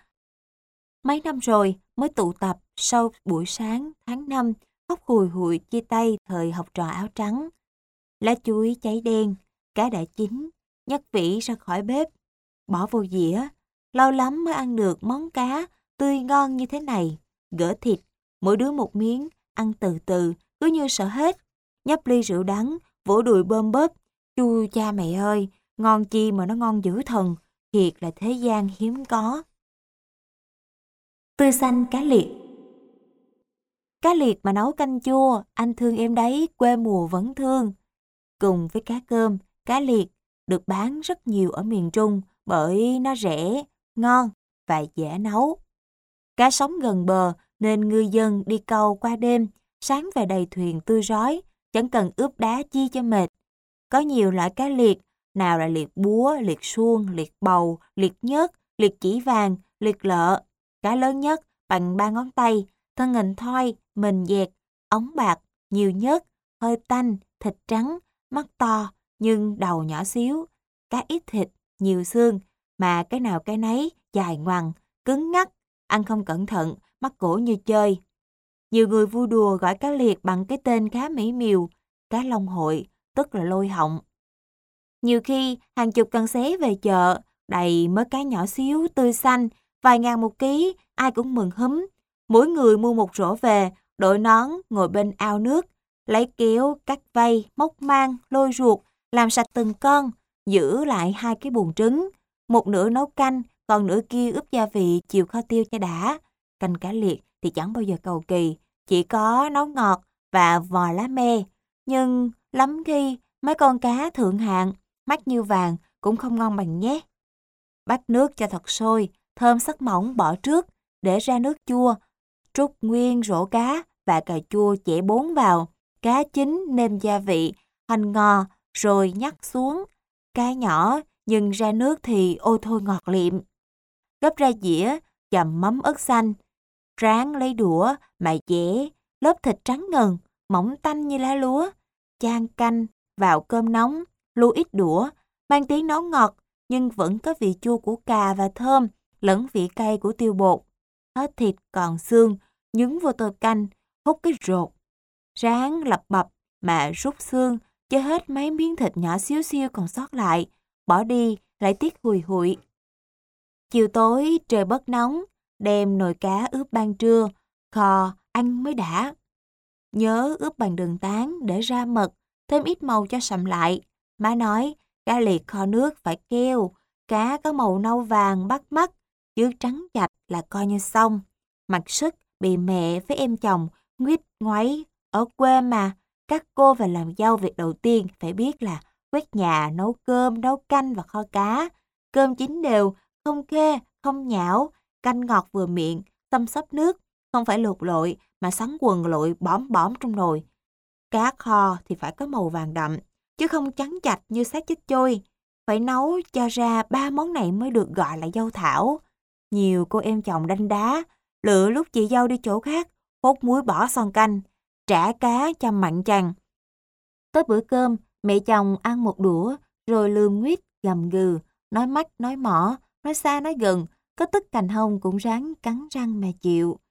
Speaker 1: Mấy năm rồi mới tụ tập sau buổi sáng tháng năm, khóc hùi hụi chia tay thời học trò áo trắng. Lá chuối cháy đen, cá đã chín, nhấc vỉ ra khỏi bếp, bỏ vô dĩa. Lâu lắm mới ăn được món cá tươi ngon như thế này. Gỡ thịt, mỗi đứa một miếng, ăn từ từ, cứ như sợ hết. Nhấp ly rượu đắng, vỗ đùi bơm bóp. Chu cha mẹ ơi, ngon chi mà nó ngon dữ thần, thiệt là thế gian hiếm có. Tươi xanh cá liệt. Cá liệt mà nấu canh chua, anh thương em đấy, quê mùa vẫn thương. Cùng với cá cơm, cá liệt được bán rất nhiều ở miền Trung bởi nó rẻ, ngon và dễ nấu. Cá sống gần bờ nên ngư dân đi câu qua đêm, sáng về đầy thuyền tươi rói, chẳng cần ướp đá chi cho mệt. Có nhiều loại cá liệt, nào là liệt búa, liệt suông, liệt bầu, liệt nhớt, liệt chỉ vàng, liệt lợ. Cá lớn nhất bằng ba ngón tay, thân hình thoi, mình dẹt, ống bạc, nhiều nhớt, hơi tanh, thịt trắng, mắt to nhưng đầu nhỏ xíu. Cá ít thịt, nhiều xương, mà cái nào cái nấy dài ngoằng, cứng ngắc, ăn không cẩn thận, mắc cổ như chơi. Nhiều người vui đùa gọi cá liệt bằng cái tên khá mỹ miều, cá long hội, tức là lôi họng. Nhiều khi hàng chục cần xé về chợ, đầy mớ cá nhỏ xíu, tươi xanh, vài ngàn một ký, ai cũng mừng húm. Mỗi người mua một rổ về, đội nón, ngồi bên ao nước, lấy kéo, cắt vây, móc mang, lôi ruột, làm sạch từng con. giữ lại hai cái buồng trứng, một nửa nấu canh, còn nửa kia ướp gia vị chiều kho tiêu cho đã. Canh cá liệt thì chẳng bao giờ cầu kỳ, chỉ có nấu ngọt và vò lá me. Nhưng lắm khi mấy con cá thượng hạng, mắt như vàng cũng không ngon bằng nhé. Bắt nước cho thật sôi, thơm sắc mỏng bỏ trước, để ra nước chua, trút nguyên rổ cá và cà chua chẻ bốn vào. Cá chín nêm gia vị, hành ngò, rồi nhắc xuống. Cá nhỏ nhưng ra nước thì ôi thôi ngọt liệm. Gấp ra dĩa, chầm mắm ớt xanh. Ráng lấy đũa mà dẻ lớp thịt trắng ngần, mỏng tanh như lá lúa. Chan canh vào cơm nóng, lu ít đũa, mang tiếng nấu ngọt nhưng vẫn có vị chua của cà và thơm, lẫn vị cay của tiêu bột. Hết thịt còn xương, nhúng vô tô canh, hút cái rột. Ráng lập bập mà rút xương, cho hết mấy miếng thịt nhỏ xíu xiu còn sót lại. Bỏ đi lại tiếc hùi hụi. Chiều tối trời bớt nóng, đem nồi cá ướp ban trưa, kho ăn mới đã. Nhớ ướp bằng đường tán để ra mật, thêm ít màu cho sậm lại. Má nói cá liệt kho nước phải keo, cá có màu nâu vàng bắt mắt, chứ trắng chạch là coi như xong. Mặc sức bị mẹ với em chồng nguyết ngoáy. Ở quê mà, các cô về làm dâu việc đầu tiên phải biết là quét nhà, nấu cơm, nấu canh và kho cá. Cơm chín đều, không khê, không nhão, canh ngọt vừa miệng, xăm xấp nước, không phải lột lội mà xoắn quần lội bõm bõm trong nồi. Cá kho thì phải có màu vàng đậm, chứ không trắng chạch như xác chết trôi. Phải nấu cho ra ba món này mới được gọi là dâu thảo. Nhiều cô em chồng đanh đá, lựa lúc chị dâu đi chỗ khác, hốt muối bỏ son canh, trả cá cho mặn chằn. Tới bữa cơm, mẹ chồng ăn một đũa, rồi lườm nguyết, gầm gừ, nói mắt, nói mỏ, nói xa, nói gần, có tức cành hông cũng ráng cắn răng mà chịu.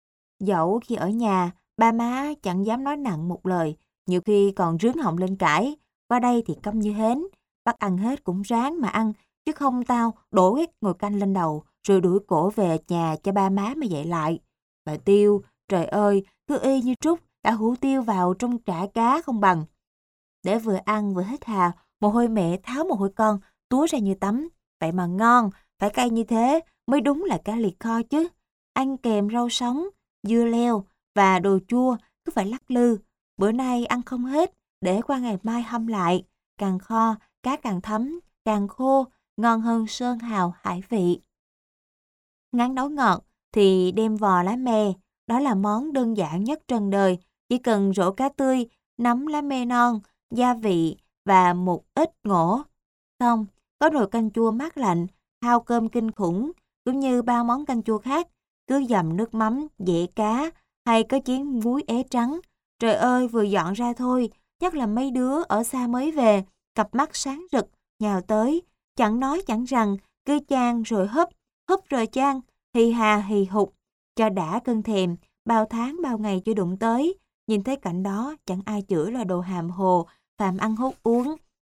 Speaker 1: Dẫu khi ở nhà, ba má chẳng dám nói nặng một lời, nhiều khi còn rướn họng lên cãi. Qua đây thì câm như hến, bắt ăn hết cũng ráng mà ăn, chứ không tao đổ hết ngồi canh lên đầu, rồi đuổi cổ về nhà cho ba má mà dạy lại. Bà Tiêu, trời ơi, cứ y như trút, cả hũ tiêu vào trong chả cá không bằng. Để vừa ăn vừa hít hà, mồ hôi mẹ tháo mồ hôi con, túa ra như tắm. Vậy mà ngon, phải cay như thế mới đúng là cá liệt kho chứ. Ăn kèm rau sống, dưa leo và đồ chua cứ phải lắc lư. Bữa nay ăn không hết, để qua ngày mai hâm lại. Càng kho, cá càng thấm, càng khô, ngon hơn sơn hào hải vị. Ngán nấu ngọt thì đem vò lá me, đó là món đơn giản nhất trần đời. Chỉ cần rổ cá tươi, nấm lá me non, gia vị và một ít ngổ. Xong, có nồi canh chua mát lạnh, hao cơm kinh khủng, cũng như bao món canh chua khác. Cứ dầm nước mắm, dẻ cá, hay có chén muối é trắng. Trời ơi, vừa dọn ra thôi, nhất là mấy đứa ở xa mới về, cặp mắt sáng rực, nhào tới, chẳng nói chẳng rằng, cứ chan rồi húp, húp rồi chan, hì hà hì hục, cho đã cơn thèm, bao tháng bao ngày chưa đụng tới. Nhìn thấy cảnh đó, chẳng ai chửi là đồ hàm hồ, phàm ăn hút uống.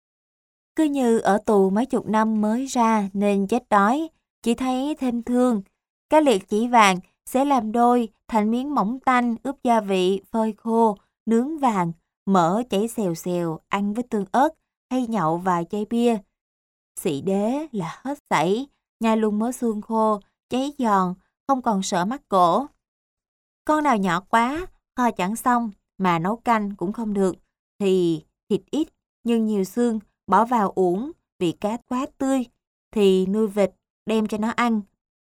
Speaker 1: Cứ như ở tù mấy chục năm mới ra nên chết đói, chỉ thấy thêm thương. Cá liệt chỉ vàng sẽ làm đôi thành miếng mỏng tanh, ướp gia vị, phơi khô, nướng vàng, mỡ chảy xèo xèo, ăn với tương ớt hay nhậu vài chai bia. Xị đế là hết sảy, nhai luôn mớ xương khô, cháy giòn, không còn sợ mắc cổ. Con nào nhỏ quá, kho chẳng xong, mà nấu canh cũng không được, thì thịt ít nhưng nhiều xương, bỏ vào uổng vì cá quá tươi, thì nuôi vịt đem cho nó ăn.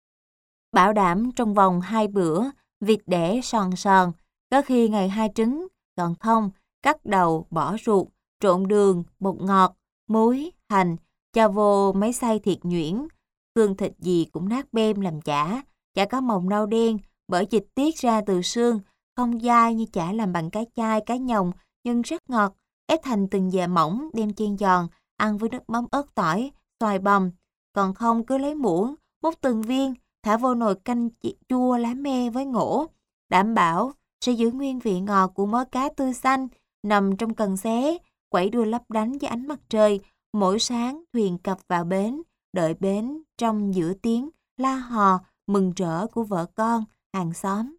Speaker 1: Bảo đảm trong vòng hai bữa, vịt đẻ sòn sòn, có khi ngày hai trứng, còn không, cắt đầu, bỏ ruột, trộn đường, bột ngọt, muối, hành, cho vô mấy xay thịt nhuyễn. Xương thịt gì cũng nát bem làm chả, chả có màu nâu đen, bởi dịch tiết ra từ xương, không dai như chả làm bằng cá chai, cá nhồng, nhưng rất ngọt, ép thành từng dẻ mỏng, đem chiên giòn, ăn với nước mắm ớt tỏi, xoài bằm. Còn không cứ lấy muỗng, múc từng viên, thả vô nồi canh chua lá me với ngổ, đảm bảo sẽ giữ nguyên vị ngọt của mớ cá tươi xanh, nằm trong cần xé, quẩy đuôi lấp đánh với ánh mặt trời. Mỗi sáng thuyền cập vào bến, đợi bến trong giữa tiếng la hò mừng rỡ của vợ con, hàng xóm.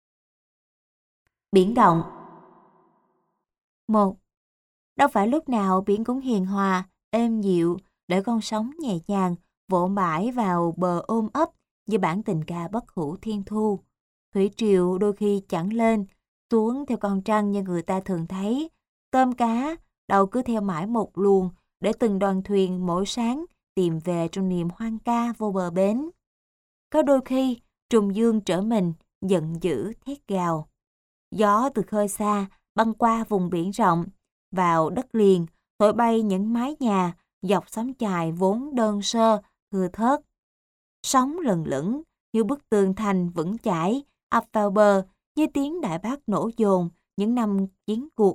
Speaker 1: Biển động. Một. Đâu phải lúc nào biển cũng hiền hòa, êm dịu, để con sóng nhẹ nhàng vỗ bãi vào bờ ôm ấp như bản tình ca bất hủ thiên thu. Thủy triều đôi khi chẳng lên, xuống theo con trăng như người ta thường thấy. Tôm cá, đâu cứ theo mãi một luồng để từng đoàn thuyền mỗi sáng tìm về trong niềm hoang ca vô bờ bến. Có đôi khi, trùng dương trở mình, giận dữ thét gào. Gió từ khơi xa, băng qua vùng biển rộng, vào đất liền, thổi bay những mái nhà, dọc xóm chài vốn đơn sơ, thưa thớt. Sóng lừng lững, như bức tường thành vững chãi, ập vào bờ, như tiếng đại bác nổ dồn những năm chiến cuộc.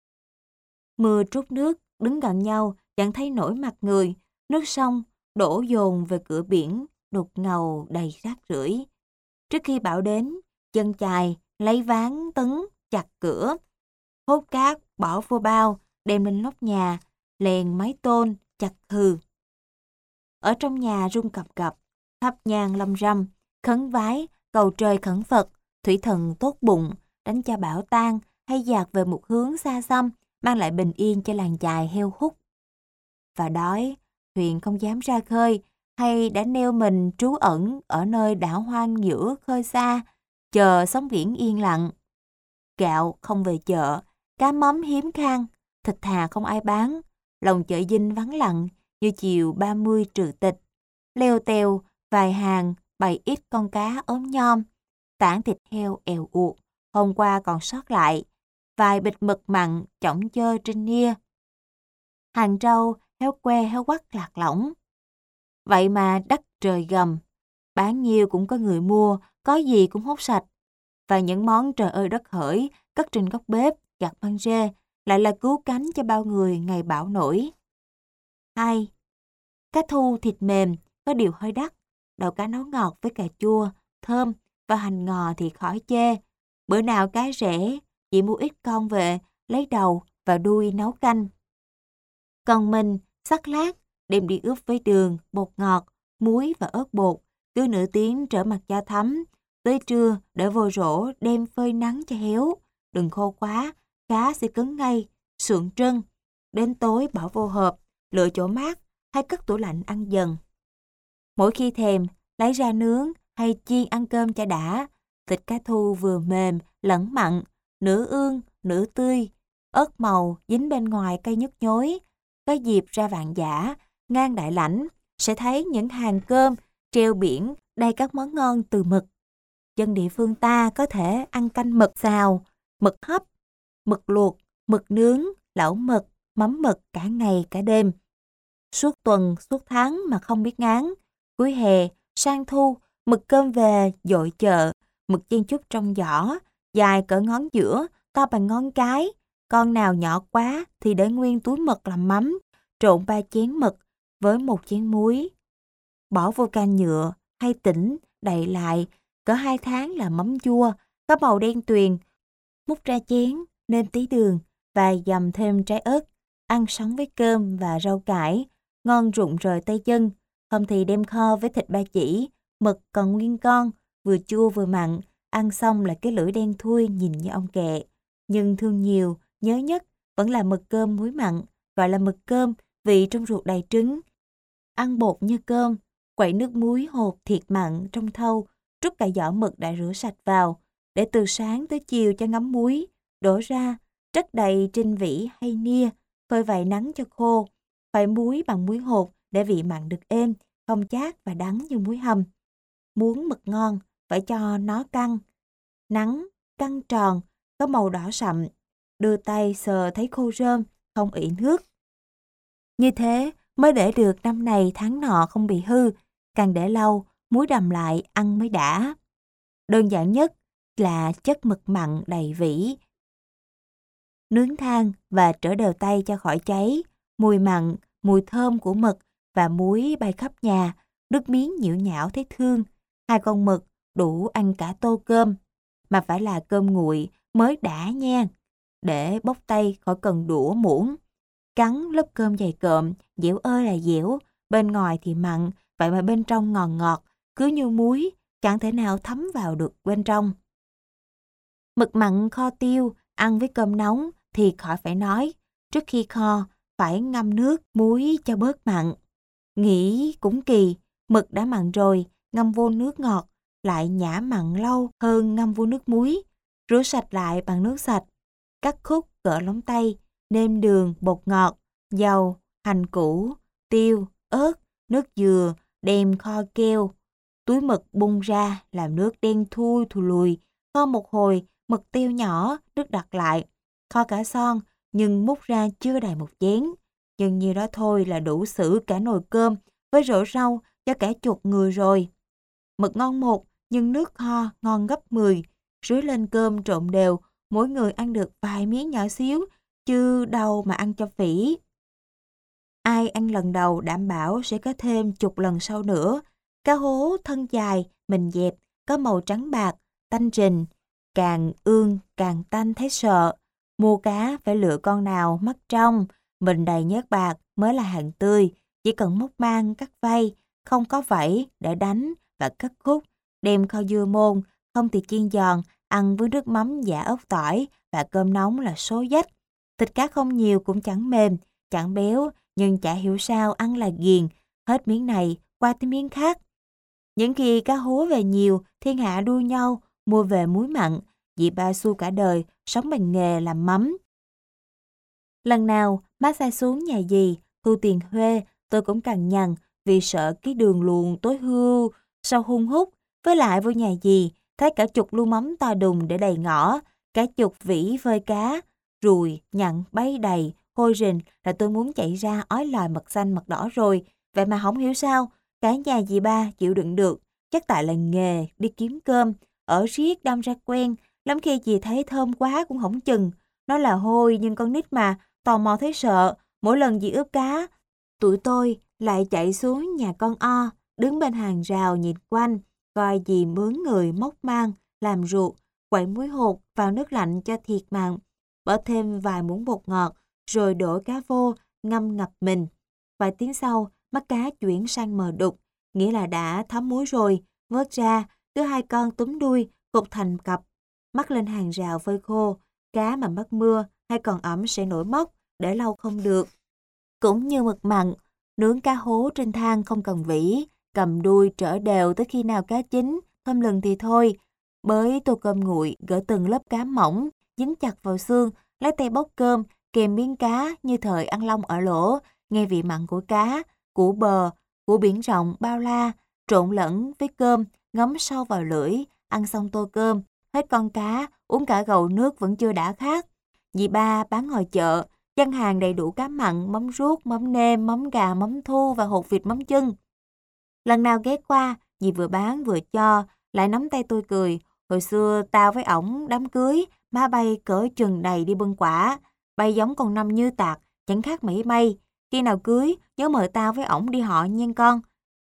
Speaker 1: Mưa trút nước, đứng gần nhau, chẳng thấy nổi mặt người, nước sông đổ dồn về cửa biển, đục ngầu đầy rác rưởi. Trước khi bão đến, dân chài lấy ván tấn chặt cửa, hốt cát bỏ vô bao, đem lên nóc nhà, lèn mái tôn chặt hừ. Ở trong nhà rung cập cập, thắp nhang lâm râm, khấn vái, cầu trời khẩn Phật, thủy thần tốt bụng, đánh cho bão tan hay dạt về một hướng xa xăm, mang lại bình yên cho làng chài heo hút. Và đói, thuyền không dám ra khơi, hay đã neo mình trú ẩn ở nơi đảo hoang giữa khơi xa, chờ sóng biển yên lặng. Gạo không về chợ, cá mắm hiếm khan, thịt thà không ai bán, lòng chợ Dinh vắng lặng như chiều ba mươi trừ tịch. Leo teo, vài hàng, bày ít con cá ốm nhom, tảng thịt heo èo uột, hôm qua còn sót lại, vài bịch mực mặn chỏng chơ trên nia. Hàng rau, héo que héo quắt lạc lõng. Vậy mà đất trời gầm, bán nhiêu cũng có người mua, có gì cũng hốt sạch. Và những món trời ơi đất hỡi, cất trên góc bếp, gặt băng rê, lại là cứu cánh cho bao người ngày bão nổi. Hai, cá thu thịt mềm, có điều hơi đắt, đầu cá nấu ngọt với cà chua, thơm và hành ngò thì khỏi chê. Bữa nào cá rẻ, chỉ mua ít con về, lấy đầu và đuôi nấu canh. Còn mình, sắc lát, đem đi ướp với đường, bột ngọt, muối và ớt bột, cứ nửa tiếng trở mặt cho thấm. Tới trưa để vô rổ đem phơi nắng cho héo, đừng khô quá, cá sẽ cứng ngay, sượng trân. Đến tối bỏ vô hộp, lựa chỗ mát hay cất tủ lạnh ăn dần. Mỗi khi thèm, lấy ra nướng hay chiên ăn cơm cho đã. Thịt cá thu vừa mềm, lẫn mặn, nửa ương, nửa tươi, ớt màu dính bên ngoài cây nhức nhối. Có dịp ra Vạn Giả, ngang Đại Lãnh, sẽ thấy những hàng cơm treo biển đầy các món ngon từ mực. Dân địa phương ta có thể ăn canh mực xào, mực hấp, mực luộc, mực nướng, lẩu mực, mắm mực cả ngày cả đêm. Suốt tuần, suốt tháng mà không biết ngán. Cuối hè, sang thu, mực cơm về, dội chợ, mực chiên chút trong giỏ, dài cỡ ngón giữa, to bằng ngón cái. Con nào nhỏ quá thì để nguyên túi mực làm mắm, trộn ba chén mực với một chén muối. Bỏ vô can nhựa hay tỉnh, đậy lại, cỡ hai tháng là mắm chua, có màu đen tuyền. Múc ra chén, nêm tí đường và dầm thêm trái ớt, ăn sống với cơm và rau cải, ngon rụng rời tay chân. Không thì đem kho với thịt ba chỉ, mực còn nguyên con, vừa chua vừa mặn, ăn xong là cái lưỡi đen thui nhìn như ong kẹ. Nhưng thương nhiều, nhớ nhất vẫn là mực cơm muối mặn, gọi là mực cơm vì trong ruột đầy trứng. Ăn bột như cơm, quậy nước muối hột thiệt mặn trong thau, trút cả giỏ mực đã rửa sạch vào, để từ sáng tới chiều cho ngấm muối, đổ ra, trất đầy trên vỉ hay nia, phơi vài nắng cho khô. Phải muối bằng muối hột để vị mặn được êm, không chát và đắng như muối hầm. Muốn mực ngon, phải cho nó căng, nắng, căng tròn, có màu đỏ sậm. Đưa tay sờ thấy khô rơm, không ị nước. Như thế mới để được năm này tháng nọ không bị hư, càng để lâu, muối đầm lại ăn mới đã. Đơn giản nhất là chất mực mặn đầy vỉ. Nướng than và trở đều tay cho khỏi cháy, mùi mặn, mùi thơm của mực và muối bay khắp nhà, nước miếng nhiễu nhão thấy thương. Hai con mực đủ ăn cả tô cơm, mà phải là cơm nguội mới đã nha, để bốc tay khỏi cần đũa muỗng. Cắn lớp cơm dày cộm, dẻo ơi là dẻo, bên ngoài thì mặn, vậy mà bên trong ngọt ngọt, cứ như muối, chẳng thể nào thấm vào được bên trong. Mực mặn kho tiêu, ăn với cơm nóng thì khỏi phải nói, trước khi kho phải ngâm nước, muối cho bớt mặn. Nghĩ cũng kỳ, mực đã mặn rồi, ngâm vô nước ngọt, lại nhả mặn lâu hơn ngâm vô nước muối. Rửa sạch lại bằng nước sạch, cắt khúc cỡ lóng tay, nêm đường, bột ngọt, dầu, hành củ, tiêu, ớt, nước dừa, đem kho keo. Túi mực bung ra, làm nước đen thui thù lùi. Kho một hồi, mực tiêu nhỏ, nước đặt lại. Kho cả son, nhưng múc ra chưa đầy một chén. Nhưng như đó thôi là đủ xử cả nồi cơm với rổ rau cho cả chục người rồi. Mực ngon một, nhưng nước kho ngon gấp mười. Rưới lên cơm trộn đều, mỗi người ăn được vài miếng nhỏ xíu, chứ đâu mà ăn cho phỉ. Ai ăn lần đầu đảm bảo sẽ có thêm chục lần sau nữa. Cá hố thân dài, mình dẹp, có màu trắng bạc, tanh trình. Càng ương, càng tanh thấy sợ. Mua cá phải lựa con nào mắt trong, mình đầy nhớt bạc mới là hàng tươi. Chỉ cần múc mang, cắt vây, không có vảy để đánh và cắt khúc. Đem kho dưa môn, không thì chiên giòn, ăn với nước mắm giả ớt tỏi và cơm nóng là số dách. Thịt cá không nhiều cũng chẳng mềm, chẳng béo, nhưng chả hiểu sao ăn là ghiền, hết miếng này qua tới miếng khác. Những khi cá hố về nhiều, thiên hạ đua nhau, mua về muối mặn, dì ba xu cả đời, sống bằng nghề làm mắm. Lần nào má sai xuống nhà dì, thu tiền thuê, tôi cũng cằn nhằn vì sợ cái đường luồn tối hưu, sau hun hút, với lại vô nhà dì, thấy cả chục lu mắm to đùng để đầy ngõ, cả chục vỉ phơi cá, ruồi, nhặn, bay đầy, hôi rình là tôi muốn chạy ra ói lòi mật xanh mật đỏ rồi. Vậy mà không hiểu sao, cả nhà dì ba chịu đựng được, chắc tại là nghề, đi kiếm cơm, ở riết đâm ra quen, lắm khi dì thấy thơm quá cũng không chừng. Nó là hôi nhưng con nít mà, tò mò thấy sợ, mỗi lần dì ướp cá, tụi tôi lại chạy xuống nhà con O, đứng bên hàng rào nhìn quanh, coi dì mướn người móc mang, làm ruột, quậy muối hột vào nước lạnh cho thiệt mặn, bỏ thêm vài muỗng bột ngọt, rồi đổ cá vô, ngâm ngập mình. Vài tiếng sau, mắt cá chuyển sang mờ đục, nghĩa là đã thấm muối rồi, vớt ra, cứ hai con túm đuôi, cột thành cặp, mắc lên hàng rào phơi khô. Cá mà mắc mưa hay còn ẩm sẽ nổi mốc, để lâu không được. Cũng như mực mặn, nướng cá hố trên than không cần vỉ, cầm đuôi trở đều tới khi nào cá chín, thơm lừng thì thôi. Bới tô cơm nguội, gỡ từng lớp cá mỏng, dính chặt vào xương, lấy tay bóc cơm, kèm miếng cá như thời ăn long ở lỗ, nghe vị mặn của cá, của bờ, của biển rộng bao la, trộn lẫn với cơm, ngấm sâu vào lưỡi, ăn xong tô cơm, hết con cá, uống cả gầu nước vẫn chưa đã khát. Dì ba bán ngoài chợ, gian hàng đầy đủ cá mặn, mắm ruốc, mắm nêm, mắm gà, mắm thu và hột vịt mắm chưng. Lần nào ghé qua, dì vừa bán vừa cho, lại nắm tay tôi cười. Hồi xưa tao với ổng đám cưới, má bay cỡ chừng này đi bưng quả, bay giống con năm như tạc, chẳng khác mỹ may. Khi nào cưới, nhớ mời tao với ổng đi họ nha con.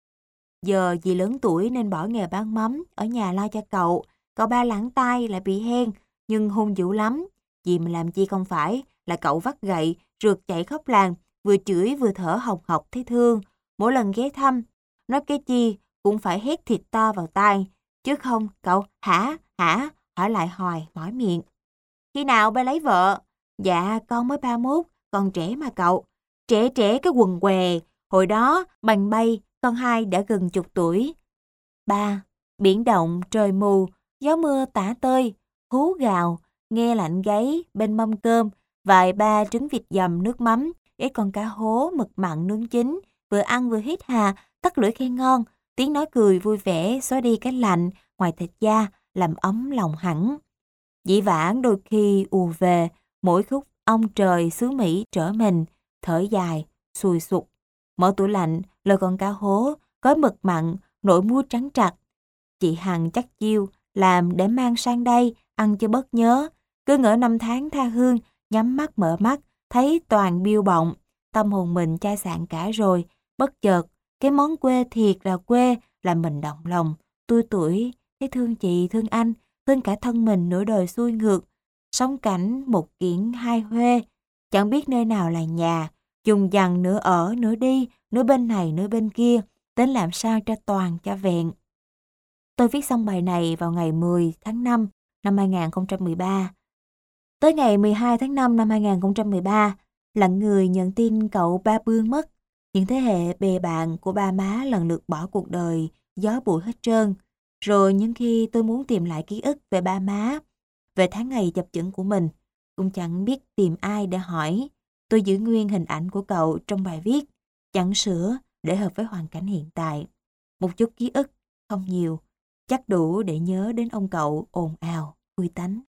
Speaker 1: Giờ dì lớn tuổi nên bỏ nghề bán mắm, ở nhà lo cho cậu. Cậu ba lãng tai lại bị hen, nhưng hung dữ lắm. Dì mà làm chi không phải, là cậu vắt gậy, rượt chạy khóc làng, vừa chửi vừa thở hồng hộc thấy thương. Mỗi lần ghé thăm, nói cái chi cũng phải hét thịt to vào tai, chứ không cậu hả, hả, hỏi lại hoài, mỏi miệng. Khi nào ba lấy vợ? Dạ con mới ba mốt, còn trẻ mà cậu. Trẻ trẻ cái quần què, hồi đó bằng bay, con hai đã gần chục tuổi. Ba, biển động, trời mù, gió mưa tả tơi, hú gào, nghe lạnh gáy bên mâm cơm, vài ba trứng vịt dầm nước mắm, ít con cá hố mực mặn nướng chín, vừa ăn vừa hít hà, tắt lưỡi khen ngon, tiếng nói cười vui vẻ xóa đi cái lạnh ngoài thịt da, làm ấm lòng hẳn. Dĩ vãng đôi khi ùa về, mỗi khúc ông trời xứ Mỹ trở mình, thở dài, sùi sụt. Mở tủ lạnh, lôi con cá hố, gói mực mặn, nổi muối trắng trặc. Chị Hằng chắc chiêu, làm để mang sang đây, ăn cho bớt nhớ. Cứ ngỡ năm tháng tha hương, nhắm mắt mở mắt, thấy toàn biêu bọng. Tâm hồn mình chai sạn cả rồi, bất chợt, cái món quê thiệt là quê, làm mình động lòng. Tôi tuổi, thấy thương chị, thương anh, thương cả thân mình nửa đời xuôi ngược. Sống cảnh một kiển hai huê, chẳng biết nơi nào là nhà, dùng dằng nửa ở, nửa đi, nửa bên này, nửa bên kia, đến làm sao cho toàn, cho vẹn. Tôi viết xong bài này vào ngày mười tháng năm năm hai nghìn không trăm mười ba. Tới ngày mười hai tháng năm năm hai nghìn không trăm mười ba, lặng người nhận tin cậu Ba Bương mất. Những thế hệ bè bạn của ba má lần lượt bỏ cuộc đời, gió bụi hết trơn. Rồi những khi tôi muốn tìm lại ký ức về ba má, về tháng ngày chập chững của mình, cũng chẳng biết tìm ai để hỏi. Tôi giữ nguyên hình ảnh của cậu trong bài viết, chẳng sửa để hợp với hoàn cảnh hiện tại. Một chút ký ức, không nhiều, chắc đủ để nhớ đến ông cậu ồn ào, vui tánh.